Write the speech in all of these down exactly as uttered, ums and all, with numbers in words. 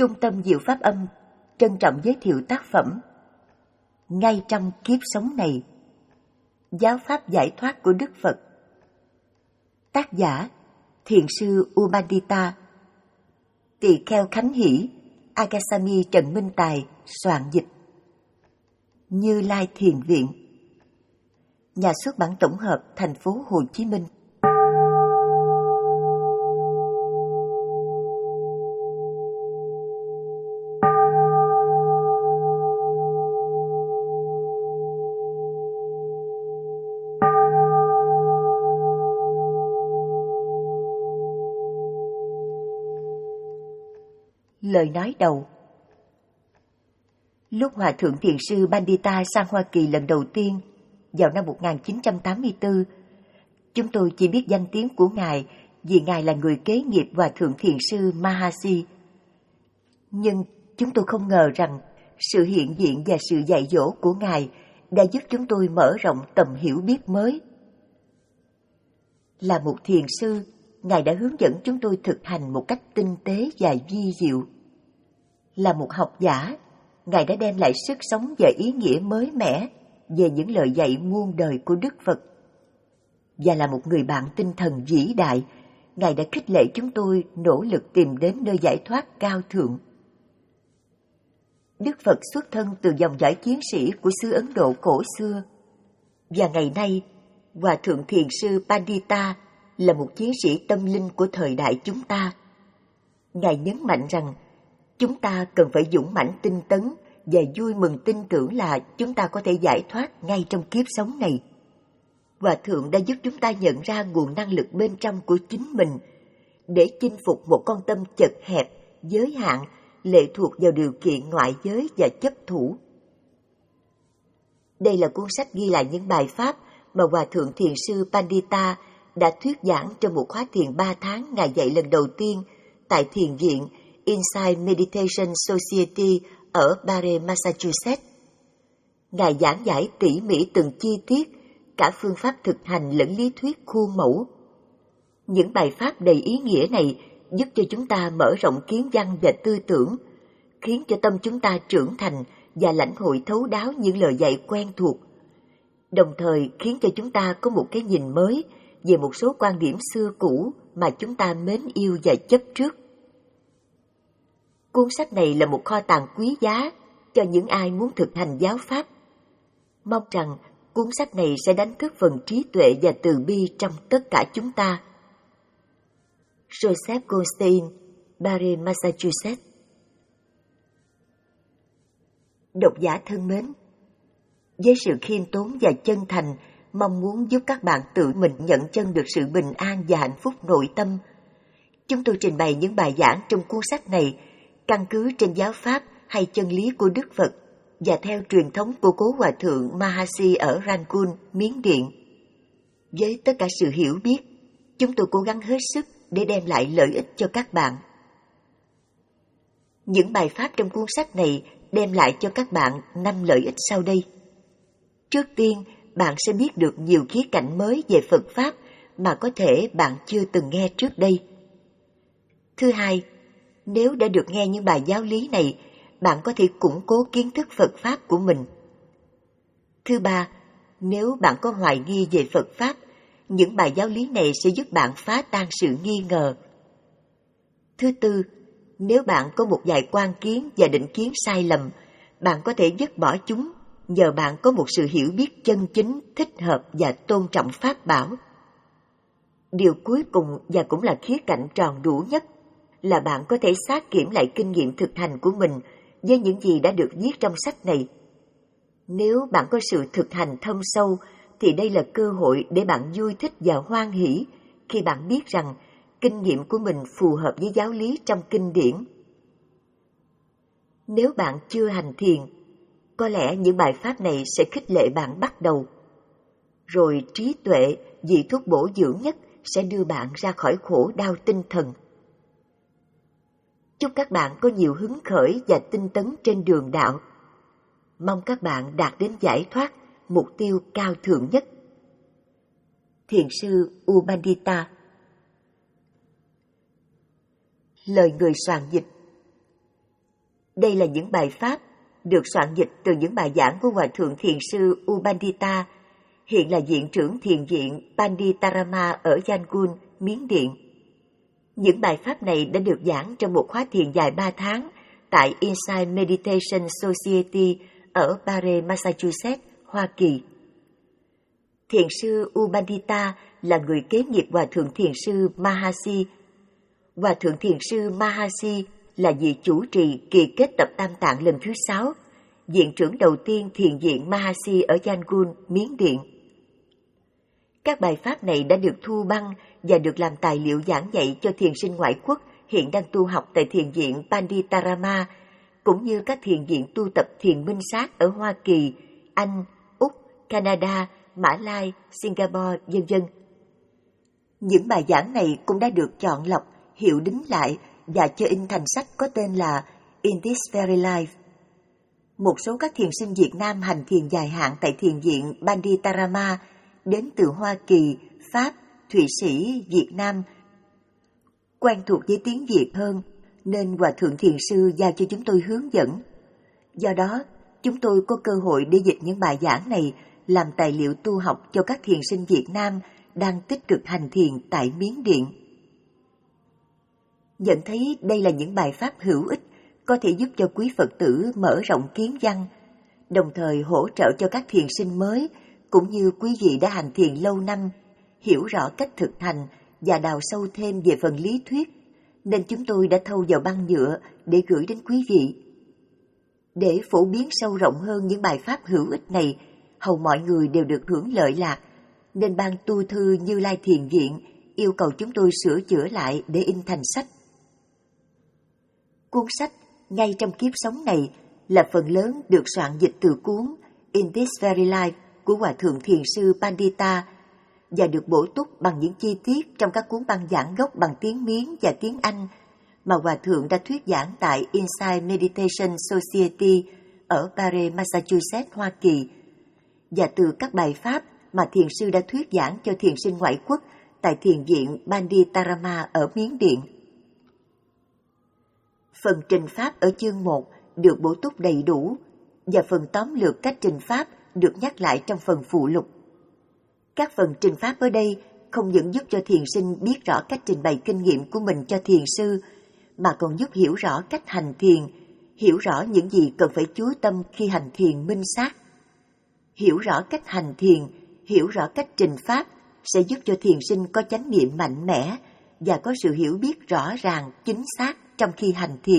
Trung tâm Diệu Pháp Âm trân trọng giới thiệu tác phẩm Ngay trong kiếp sống này, Giáo pháp giải thoát của Đức Phật. Tác giả Thiền sư U Pandita, Tỳ Kheo Khánh Hỷ, Akasami Trần Minh Tài soạn dịch. Như Lai Thiền Viện, Nhà xuất bản tổng hợp thành phố Hồ Chí Minh. Lời nói đầu. Lúc Hòa Thượng Thiền sư Pandita sang Hoa Kỳ lần đầu tiên vào năm một nghìn chín trăm tám mươi tư, chúng tôi chỉ biết danh tiếng của Ngài vì Ngài là người kế nghiệp Hòa Thượng Thiền sư Mahasi. Nhưng chúng tôi không ngờ rằng sự hiện diện và sự dạy dỗ của Ngài đã giúp chúng tôi mở rộng tầm hiểu biết mới. Là một thiền sư, Ngài đã hướng dẫn chúng tôi thực hành một cách tinh tế và vi diệu. Là một học giả, Ngài đã đem lại sức sống và ý nghĩa mới mẻ về những lời dạy muôn đời của Đức Phật. Và là một người bạn tinh thần vĩ đại, Ngài đã khích lệ chúng tôi nỗ lực tìm đến nơi giải thoát cao thượng. Đức Phật xuất thân từ dòng dõi chiến sĩ của xứ Ấn Độ cổ xưa, và ngày nay, Hòa Thượng Thiền sư Pandita là một chiến sĩ tâm linh của thời đại chúng ta. Ngài nhấn mạnh rằng chúng ta cần phải dũng mãnh tinh tấn và vui mừng tin tưởng là chúng ta có thể giải thoát ngay trong kiếp sống này. Hòa Thượng đã giúp chúng ta nhận ra nguồn năng lực bên trong của chính mình để chinh phục một con tâm chật hẹp, giới hạn, lệ thuộc vào điều kiện ngoại giới và chấp thủ. Đây là cuốn sách ghi lại những bài pháp mà Hòa Thượng Thiền sư Pandita đã thuyết giảng trong một khóa thiền ba tháng Ngài dạy lần đầu tiên tại thiền viện Insight Meditation Society ở Barre, Massachusetts. Ngài giảng giải tỉ mỉ từng chi tiết, cả phương pháp thực hành lẫn lý thuyết khuôn mẫu. Những bài pháp đầy ý nghĩa này giúp cho chúng ta mở rộng kiến văn và tư tưởng, khiến cho tâm chúng ta trưởng thành và lãnh hội thấu đáo những lời dạy quen thuộc, đồng thời khiến cho chúng ta có một cái nhìn mới về một số quan điểm xưa cũ mà chúng ta mến yêu và chấp trước. Cuốn sách này là một kho tàng quý giá cho những ai muốn thực hành giáo pháp. Mong rằng cuốn sách này sẽ đánh thức phần trí tuệ và từ bi trong tất cả chúng ta. Joseph Goldstein, Barre, Massachusetts. Độc giả thân mến, với sự khiêm tốn và chân thành, mong muốn giúp các bạn tự mình nhận chân được sự bình an và hạnh phúc nội tâm, chúng tôi trình bày những bài giảng trong cuốn sách này căn cứ trên giáo pháp hay chân lý của Đức Phật và theo truyền thống của cố Hòa Thượng Mahasi ở Rangoon, Miến Điện. Với tất cả sự hiểu biết, chúng tôi cố gắng hết sức để đem lại lợi ích cho các bạn. Những bài pháp trong cuốn sách này đem lại cho các bạn năm lợi ích sau đây. Trước tiên, bạn sẽ biết được nhiều khía cạnh mới về Phật Pháp mà có thể bạn chưa từng nghe trước đây. Thứ hai, nếu đã được nghe những bài giáo lý này, bạn có thể củng cố kiến thức Phật Pháp của mình. Thứ ba, nếu bạn có hoài nghi về Phật Pháp, những bài giáo lý này sẽ giúp bạn phá tan sự nghi ngờ. Thứ tư, nếu bạn có một vài quan kiến và định kiến sai lầm, bạn có thể dứt bỏ chúng nhờ bạn có một sự hiểu biết chân chính, thích hợp và tôn trọng Pháp bảo. Điều cuối cùng và cũng là khía cạnh tròn đủ nhất là bạn có thể xác kiểm lại kinh nghiệm thực hành của mình với những gì đã được viết trong sách này. Nếu bạn có sự thực hành thâm sâu, thì đây là cơ hội để bạn vui thích và hoan hỷ khi bạn biết rằng kinh nghiệm của mình phù hợp với giáo lý trong kinh điển. Nếu bạn chưa hành thiền, có lẽ những bài pháp này sẽ khích lệ bạn bắt đầu. Rồi trí tuệ, vị thuốc bổ dưỡng nhất, sẽ đưa bạn ra khỏi khổ đau tinh thần. Chúc các bạn có nhiều hứng khởi và tinh tấn trên đường đạo. Mong các bạn đạt đến giải thoát, mục tiêu cao thượng nhất. Thiền sư U Pandita. Lời người soạn dịch. Đây là những bài pháp được soạn dịch từ những bài giảng của Hòa Thượng Thiền sư U Pandita, hiện là viện trưởng thiền viện Panditarama ở Yangon, Miến Điện. Những bài pháp này đã được giảng trong một khóa thiền dài ba tháng tại Insight Meditation Society ở Barre, Massachusetts, Hoa Kỳ. Thiền sư U Pandita là người kế nghiệp Hòa Thượng Thiền sư Mahasi. Hòa Thượng Thiền sư Mahasi là vị chủ trì kỳ kết tập Tam Tạng lần thứ sáu, viện trưởng đầu tiên thiền viện Mahasi ở Yangon, Miến Điện. Các bài pháp này đã được thu băng và được làm tài liệu giảng dạy cho thiền sinh ngoại quốc hiện đang tu học tại thiền viện Panditarama, cũng như các thiền viện tu tập thiền minh sát ở Hoa Kỳ, Anh, Úc, Canada, Mã Lai, Singapore, vân vân. Những bài giảng này cũng đã được chọn lọc, hiệu đính lại và cho in thành sách có tên là In This Very Life. Một số các thiền sinh Việt Nam hành thiền dài hạn tại thiền viện Panditarama đến từ Hoa Kỳ, Pháp, Thụy Sĩ, Việt Nam quen thuộc với tiếng Việt hơn, nên Hòa Thượng Thiền sư giao cho chúng tôi hướng dẫn. Do đó, chúng tôi có cơ hội để dịch những bài giảng này làm tài liệu tu học cho các thiền sinh Việt Nam đang tích cực hành thiền tại Miến Điện. Nhận thấy đây là những bài pháp hữu ích, có thể giúp cho quý Phật tử mở rộng kiến văn, đồng thời hỗ trợ cho các thiền sinh mới, cũng như quý vị đã hành thiền lâu năm, hiểu rõ cách thực hành và đào sâu thêm về phần lý thuyết, nên chúng tôi đã thâu vào băng nhựa để gửi đến quý vị. Để phổ biến sâu rộng hơn những bài pháp hữu ích này, hầu mọi người đều được hưởng lợi lạc, nên ban tu thư Như Lai Thiền Viện yêu cầu chúng tôi sửa chữa lại để in thành sách. Cuốn sách Ngay trong kiếp sống này là phần lớn được soạn dịch từ cuốn In This Very Life của Hòa Thượng Thiền sư Pandita và được bổ túc bằng những chi tiết trong các cuốn băng giảng gốc bằng tiếng Miến và tiếng Anh mà Hòa Thượng đã thuyết giảng tại Insight Meditation Society ở Barre, Massachusetts, Hoa Kỳ, và từ các bài pháp mà thiền sư đã thuyết giảng cho thiền sinh ngoại quốc tại thiền viện Panditarama ở Miến Điện. Phần trình pháp ở chương một được bổ túc đầy đủ và phần tóm lược cách trình pháp được nhắc lại trong phần phụ lục. Các phần trình pháp ở đây không những giúp cho thiền sinh biết rõ cách trình bày kinh nghiệm của mình cho thiền sư, mà còn giúp hiểu rõ cách hành thiền, hiểu rõ những gì cần phải chú tâm khi hành thiền minh sát. Hiểu rõ cách hành thiền, hiểu rõ cách trình pháp sẽ giúp cho thiền sinh có chánh niệm mạnh mẽ và có sự hiểu biết rõ ràng, chính xác trong khi hành thiền.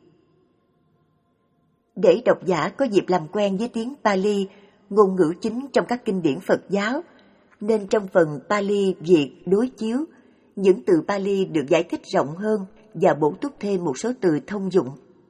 Để độc giả có dịp làm quen với tiếng Pali, ngôn ngữ chính trong các kinh điển Phật giáo, nên trong phần Pali Việt đối chiếu, những từ Pali được giải thích rộng hơn và bổ túc thêm một số từ thông dụng.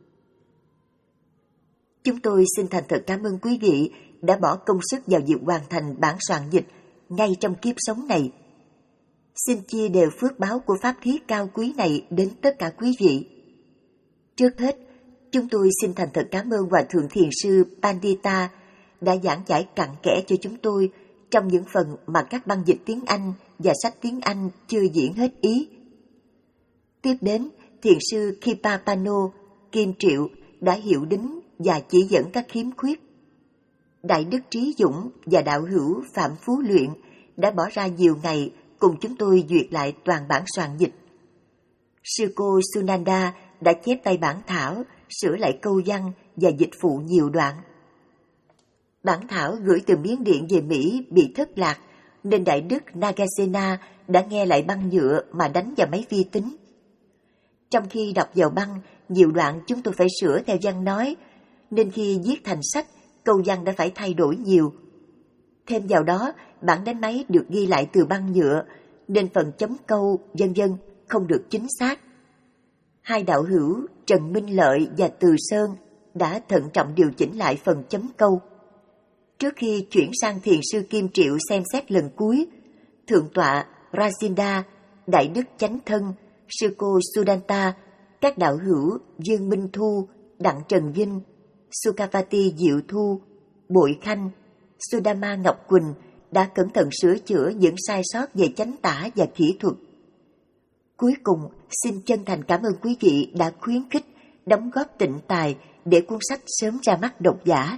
Chúng tôi xin thành thật cảm ơn quý vị đã bỏ công sức vào việc hoàn thành bản soạn dịch ngay trong kiếp sống này. Xin chia đều phước báo của pháp thiết cao quý này đến tất cả quý vị. Trước hết, chúng tôi xin thành thật cảm ơn Hòa Thượng Thiền sư Pandita đã giảng giải cặn kẽ cho chúng tôi trong những phần mà các băng dịch tiếng Anh và sách tiếng Anh chưa diễn hết ý. Tiếp đến, Thiền sư Kipapano, Kim Triệu đã hiểu đính và chỉ dẫn các khiếm khuyết. Đại đức Trí Dũng và đạo hữu Phạm Phú Luyện đã bỏ ra nhiều ngày cùng chúng tôi duyệt lại toàn bản soạn dịch. Sư cô Sunanda đã chép tay bản thảo, sửa lại câu văn và dịch phụ nhiều đoạn. Bản thảo gửi từ Miến Điện về Mỹ bị thất lạc, nên Đại đức Nagasena đã nghe lại băng nhựa mà đánh vào máy vi tính. Trong khi đọc vào băng, nhiều đoạn chúng tôi phải sửa theo văn nói, nên khi viết thành sách, câu văn đã phải thay đổi nhiều. Thêm vào đó, bản đánh máy được ghi lại từ băng nhựa, nên phần chấm câu, vân vân không được chính xác. Hai đạo hữu Trần Minh Lợi và Từ Sơn đã thận trọng điều chỉnh lại phần chấm câu. Trước khi chuyển sang thiền sư Kim Triệu xem xét lần cuối, Thượng tọa Rajinda, Đại đức Chánh Thân, sư cô Sudanta, các đạo hữu Dương Minh Thu, Đặng Trần Vinh, Sukhavati Diệu Thu, Bội Khanh, Sudama Ngọc Quỳnh đã cẩn thận sửa chữa những sai sót về chánh tả và kỹ thuật. Cuối cùng, xin chân thành cảm ơn quý vị đã khuyến khích, đóng góp tịnh tài để cuốn sách sớm ra mắt độc giả.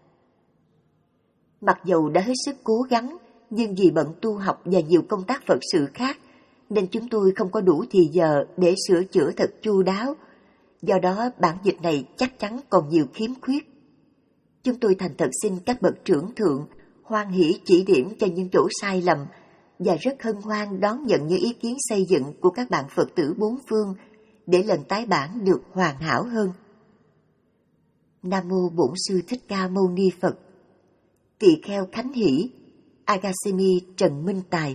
Mặc dầu đã hết sức cố gắng, nhưng vì bận tu học và nhiều công tác Phật sự khác, nên chúng tôi không có đủ thì giờ để sửa chữa thật chu đáo. Do đó bản dịch này chắc chắn còn nhiều khiếm khuyết. Chúng tôi thành thật xin các bậc trưởng thượng hoan hỷ chỉ điểm cho những chỗ sai lầm, và rất hân hoan đón nhận những ý kiến xây dựng của các bạn Phật tử bốn phương để lần tái bản được hoàn hảo hơn. Nam mô Bổn Sư Thích Ca Mâu Ni Phật. Tỳ kheo Khánh Hỷ, Agasimi Trần Minh Tài.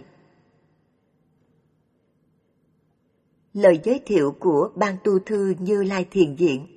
Lời giới thiệu của Ban Tu Thư Như Lai Thiền Viện.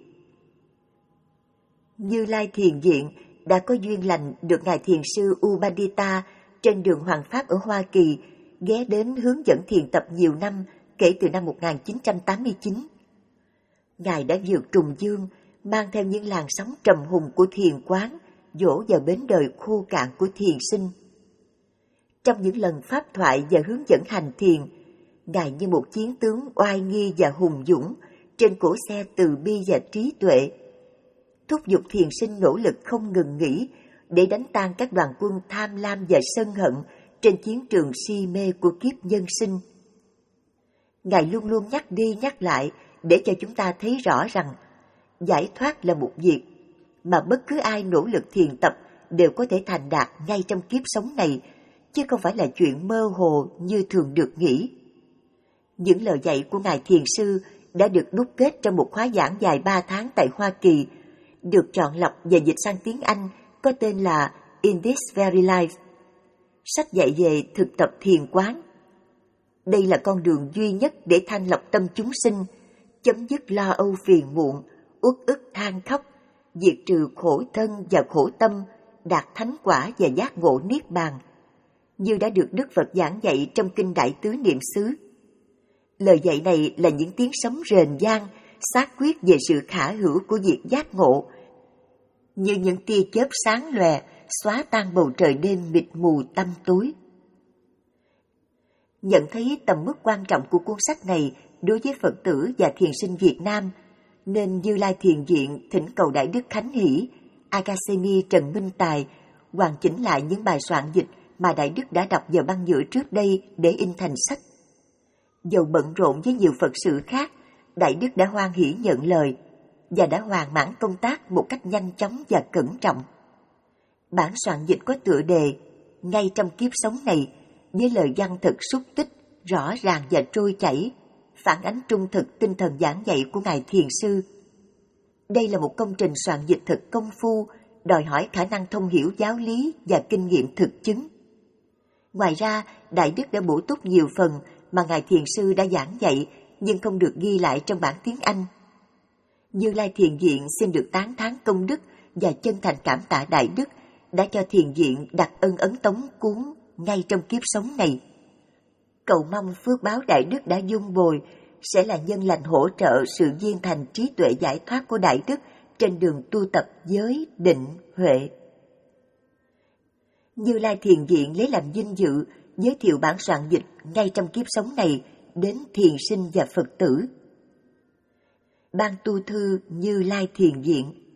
Như Lai Thiền Viện đã có duyên lành được Ngài Thiền sư U Pandita trên đường Hoàng Pháp ở Hoa Kỳ ghé đến hướng dẫn thiền tập nhiều năm kể từ năm một nghìn chín trăm tám mươi chín. Ngài đã vượt trùng dương, mang theo những làn sóng trầm hùng của thiền quán, dỗ vào bến đời khô cạn của thiền sinh. Trong những lần pháp thoại và hướng dẫn hành thiền, Ngài như một chiến tướng oai nghi và hùng dũng trên cỗ xe từ bi và trí tuệ, thúc giục thiền sinh nỗ lực không ngừng nghỉ để đánh tan các đoàn quân tham lam và sân hận trên chiến trường si mê của kiếp nhân sinh. Ngài luôn luôn nhắc đi nhắc lại để cho chúng ta thấy rõ rằng giải thoát là một việc mà bất cứ ai nỗ lực thiền tập đều có thể thành đạt ngay trong kiếp sống này, chứ không phải là chuyện mơ hồ như thường được nghĩ. Những lời dạy của Ngài Thiền sư đã được đúc kết trong một khóa giảng dài ba tháng tại Hoa Kỳ, được chọn lọc và dịch sang tiếng Anh có tên là In This Very Life, sách dạy về thực tập thiền quán. Đây là con đường duy nhất để thanh lọc tâm chúng sinh, chấm dứt lo âu phiền muộn, uất ức than khóc, diệt trừ khổ thân và khổ tâm, đạt thánh quả và giác ngộ niết bàn, như đã được Đức Phật giảng dạy trong Kinh Đại Tứ Niệm xứ. Lời dạy này là những tiếng sấm rền vang, xác quyết về sự khả hữu của việc giác ngộ, như những tia chớp sáng lòe, xóa tan bầu trời đêm mịt mù tăm tối. Nhận thấy tầm mức quan trọng của cuốn sách này đối với Phật tử và thiền sinh Việt Nam, nên Như Lai Thiền Viện thỉnh cầu Đại Đức Khánh Hỷ, Agasimi Trần Minh Tài hoàn chỉnh lại những bài soạn dịch mà Đại Đức đã đọc vào băng nhựa trước đây để in thành sách. Dầu bận rộn với nhiều Phật sự khác, Đại Đức đã hoan hỷ nhận lời và đã hoàn mãn công tác một cách nhanh chóng và cẩn trọng. Bản soạn dịch có tựa đề Ngay trong kiếp sống này, với lời văn thật xúc tích, rõ ràng và trôi chảy, phản ánh trung thực tinh thần giảng dạy của Ngài Thiền sư. Đây là một công trình soạn dịch thật công phu, đòi hỏi khả năng thông hiểu giáo lý và kinh nghiệm thực chứng. Ngoài ra, Đại Đức đã bổ túc nhiều phần mà Ngài Thiền sư đã giảng dạy nhưng không được ghi lại trong bản tiếng Anh. Như Lai Thiền Viện xin được tán thán công đức và chân thành cảm tạ Đại Đức đã cho Thiền Viện đặt ân ấn tống cuốn Ngay trong kiếp sống này. Cầu mong phước báo Đại Đức đã dung bồi sẽ là nhân lành hỗ trợ sự viên thành trí tuệ giải thoát của Đại Đức trên đường tu tập giới, định, huệ. Như Lai Thiền Viện lấy làm vinh dự giới thiệu bản soạn dịch Ngay trong kiếp sống này đến thiền sinh và Phật tử. Ban Tu Thư Như Lai Thiền Viện.